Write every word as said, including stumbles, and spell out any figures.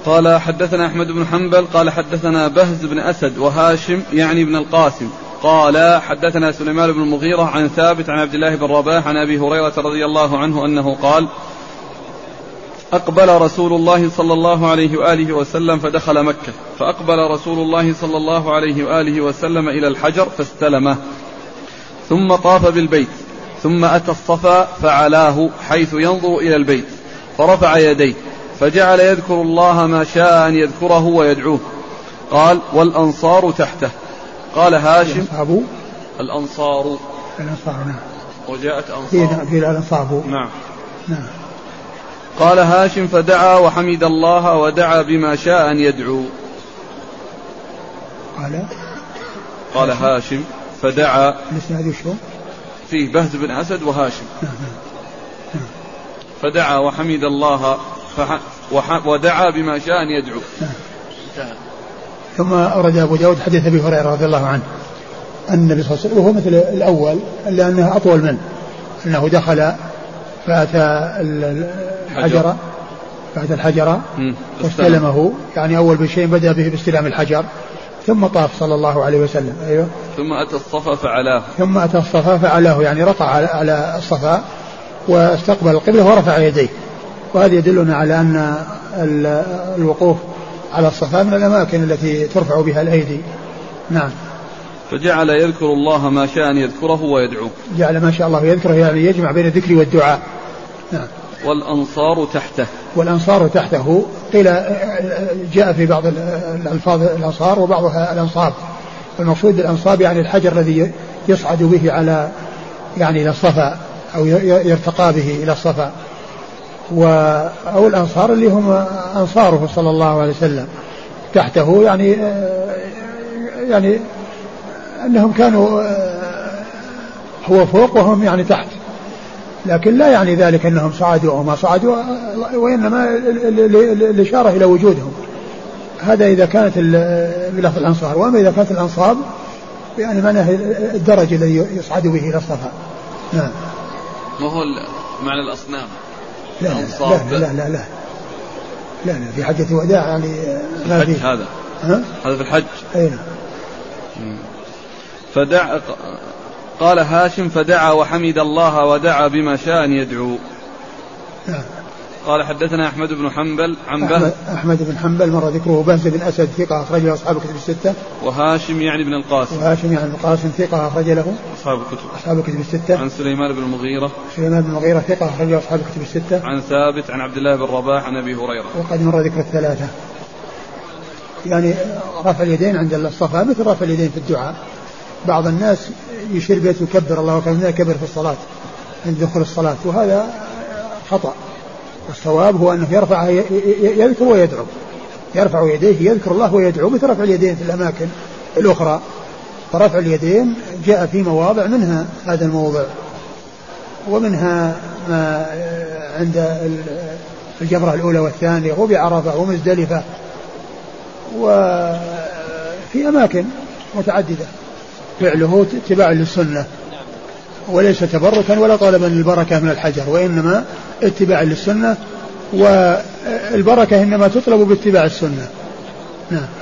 قال حدثنا أحمد بن حنبل قال حدثنا بهز بن أسد وهاشم يعني بن القاسم قال حدثنا سليمان بن المغيرة عن ثابت عن عبد الله بن رباح عن أبي هريرة رضي الله عنه أنه قال أقبل رسول الله صلى الله عليه وآله وسلم فدخل مكة فأقبل رسول الله صلى الله عليه وآله وسلم إلى الحجر فاستلمه ثم طاف بالبيت ثم أتى الصفا فعلاه حيث ينظر إلى البيت فرفع يديه فجعل يذكر الله ما شاء أن يذكره ويدعوه. قال والأنصار تحته. قال هاشم الأنصار الأنصار نعم وجاءت أنصار في الأنصار نعم نعم. قال هاشم فدعا وحمد الله ودعا بما شاء أن يدعو. قال قال هاشم فدعا شو فيه بهز بن أسد وهاشم نعم. نعم. فدعا وحمد الله فح... وح... ودعا بما شاء أن يدعو. نعم. ثم أورد أبو داود حديث أبي هريرة رضي الله عنه أن النبي صلى الله عليه وسلم وهو مثل الأول لأنه أطول منه أنه دخل فأتى الحجر فأتى الحجر واستلمه يعني أول بشيء بدأ به باستلام الحجر ثم طاف صلى الله عليه وسلم. أيوة. ثم أتى الصفا فعلاه ثم أتى الصفا فعلاه يعني رفع على الصفا واستقبل القبلة ورفع يديه. وهذا يدلنا على أن الوقوف على الصفا من الأماكن التي ترفع بها الأيدي. نعم. فجعل يذكر الله ما شاء أن يذكره ويدعوه. جعل ما شاء الله يذكره يعني يجمع بين الذكر والدعاء. نعم. والأنصار تحته. والأنصار تحته قيل جاء في بعض الألفاظ الأنصار وبعضها الأنصاب. المقصود بالأنصاب يعني الحجر الذي يصعد به على يعني إلى الصفا أو يرتقى به إلى الصفا أو الأنصار اللي هم أنصاره صلى الله عليه وسلم تحته يعني يعني أنهم كانوا هو فوق وهم يعني تحت لكن لا يعني ذلك أنهم صعدوا أو ما صعدوا وإنما الإشارة إلى وجودهم. هذا إذا كانت بلفظ الأنصار. وأما إذا كانت الأنصاب يعني معناه الدرجة الذي يصعد به إلى الصفا. نعم. ما هو معنى الأصنام؟ لا لا لا, لا لا لا لا لا في حجة وداع يعني ما في هذا ها؟ هذا في الحج. أين فدع قال هاشم فدعا وحمد الله ودعا بما شاء أن يدعو. نعم. قال حدثنا أحمد بن حنبل عن أحمد, أحمد بن حنبل مر ذكره بهز بن أسد ثقة أخرج له أصحاب الكتب الستة. وهاشم يعني بن القاسم وهاشم يعني بن القاسم ثقة أخرج له أصحاب الكتب أصحاب الكتب الستة. عن سليمان بن المغيرة سليمان بن المغيرة ثقة أخرج له أصحاب الكتب الستة. عن ثابت عن عبد الله بن رباح عن أبي هريرة. وقد مر ذكر الثلاثة يعني رفع اليدين عند الصفا مثل رفع اليدين في الدعاء. بعض الناس يشير بيت يكبر الله أكبر كبر في الصلاة عند دخول الصلاة وهذا خطأ. والصواب هو أنه يرفع يذكر ويدعو يرفع يديه يذكر الله ويدعو مثل رفع اليدين في الأماكن الأخرى. فرفع اليدين جاء في مواضع منها هذا الموضع ومنها ما عند الجمرة الأولى والثانية وبعرفة ومزدلفة وفي أماكن متعددة فعله اتباع للسنة وليس تبركا ولا طلبا للبركة من الحجر وإنما اتباع للسنة والبركة إنما تطلب باتباع السنة. نعم.